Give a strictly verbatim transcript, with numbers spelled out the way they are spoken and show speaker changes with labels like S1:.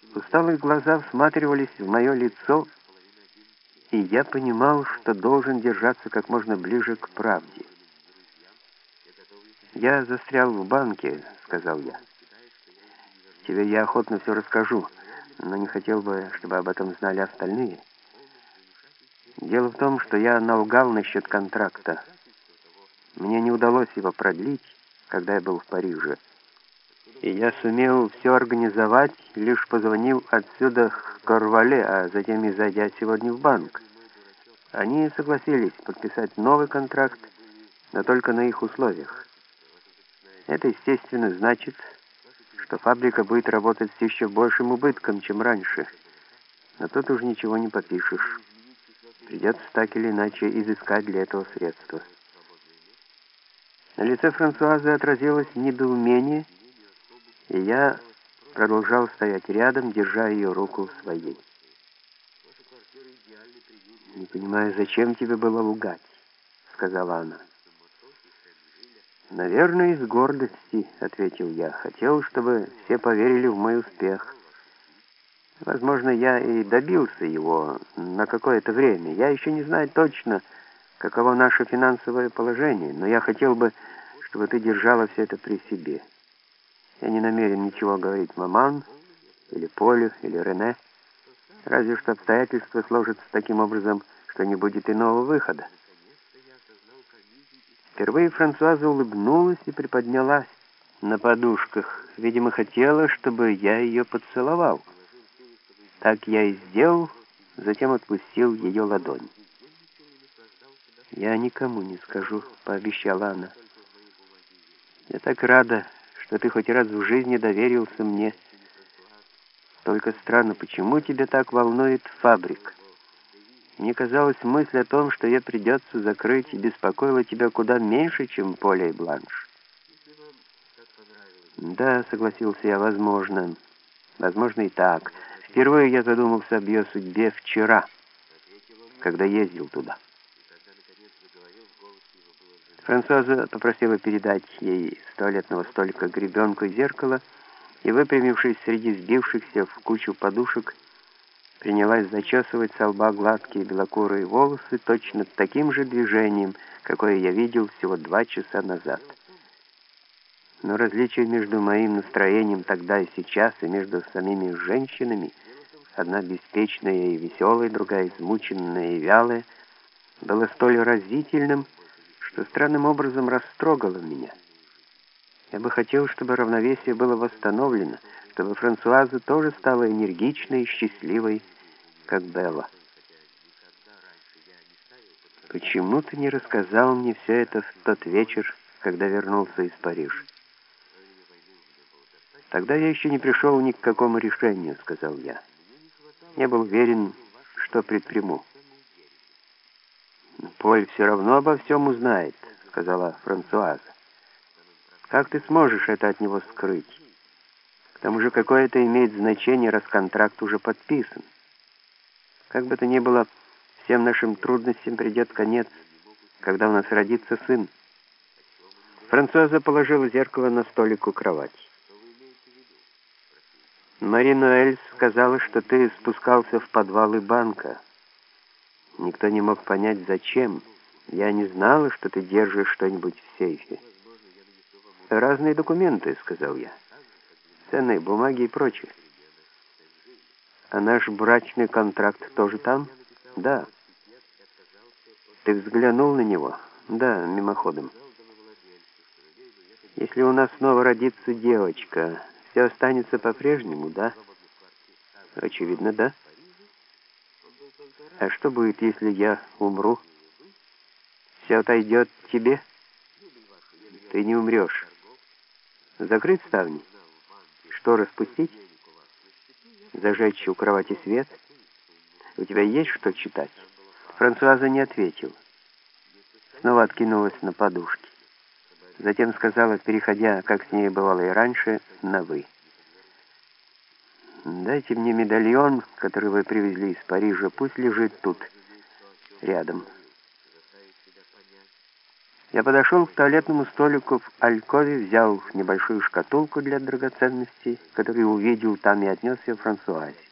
S1: Усталые глаза всматривались в мое лицо, и я понимал, что должен держаться как можно ближе к правде. «Я застрял в банке», — сказал я. «Тебе я охотно все расскажу, но не хотел бы, чтобы об этом знали остальные. Дело в том, что я налгал насчет контракта. Мне не удалось его продлить, когда я был в Париже. И я сумел все организовать, лишь позвонил отсюда к Корвале, а затем и зайдя сегодня в банк. Они согласились подписать новый контракт, но только на их условиях. Это, естественно, значит, что фабрика будет работать с еще большим убытком, чем раньше. Но тут уж ничего не попишешь. Придется так или иначе изыскать для этого средства». На лице Франсуазы отразилось недоумение, и я продолжал стоять рядом, держа ее руку в своей. «Не понимаю, зачем тебе было лгать», — сказала она. «Наверное, из гордости», — ответил я. «Хотел, чтобы все поверили в мой успех. Возможно, я и добился его на какое-то время. Я еще не знаю точно, каково наше финансовое положение, но я хотел бы, чтобы ты держала все это при себе. Я не намерен ничего говорить маман, или Полю, или Рене, разве что обстоятельства сложатся таким образом, что не будет иного выхода». Впервые Франсуаза улыбнулась и приподнялась на подушках. Видимо, хотела, чтобы я ее поцеловал. Так я и сделал, затем отпустил ее ладонь. «Я никому не скажу», — пообещала она. «Я так рада, что ты хоть раз в жизни доверился мне. Только странно, почему тебя так волнует фабрика? Мне казалось, мысль о том, что ее придется закрыть, беспокоила тебя куда меньше, чем Поля и Бланш». «Да», — согласился я, — «возможно. Возможно и так. Впервые я задумался об ее судьбе вчера, когда ездил туда». Франсуаза попросила передать ей с туалетного столика гребенку и зеркало, и, выпрямившись среди сбившихся в кучу подушек, принялась зачесывать со лба гладкие белокурые волосы точно таким же движением, какое я видел всего два часа назад. Но различие между моим настроением тогда и сейчас, и между самими женщинами, одна беспечная и веселая, другая измученная и вялая, было столь разительным, что странным образом растрогало меня. Я бы хотел, чтобы равновесие было восстановлено, чтобы Франсуаза тоже стала энергичной и счастливой, как Белла. «Почему ты не рассказал мне все это в тот вечер, когда вернулся из Парижа?» «Тогда я еще не пришел ни к какому решению», — сказал я. «Не был уверен, что предприму». «Поль все равно обо всем узнает», — сказала Франсуаза. «Как ты сможешь это от него скрыть? К тому же какое это имеет значение, раз контракт уже подписан? Как бы то ни было, всем нашим трудностям придет конец, когда у нас родится сын». Франсуаза положила зеркало на столик у кровати. «Мари Ноэль сказала, что ты спускался в подвалы банка. Никто не мог понять, зачем. Я не знала, что ты держишь что-нибудь в сейфе». «Разные документы», — сказал я. «Ценные бумаги и прочее». «А наш брачный контракт тоже там?» «Да». «Ты взглянул на него?» «Да, мимоходом». «Если у нас снова родится девочка, все останется по-прежнему, да?» «Очевидно, да». «А что будет, если я умру? Все отойдет тебе?» «Ты не умрешь». «Закрыть ставни? Шторы спустить? Зажечь у кровати свет? У тебя есть что читать?» Франсуаза не ответила. Снова откинулась на подушки. Затем сказала, переходя, как с ней бывало и раньше, на «вы». «Дайте мне медальон, который вы привезли из Парижа, пусть лежит тут, рядом». Я подошел к туалетному столику в алькове, взял небольшую шкатулку для драгоценностей, которую увидел там, и отнес ее Франсуазе.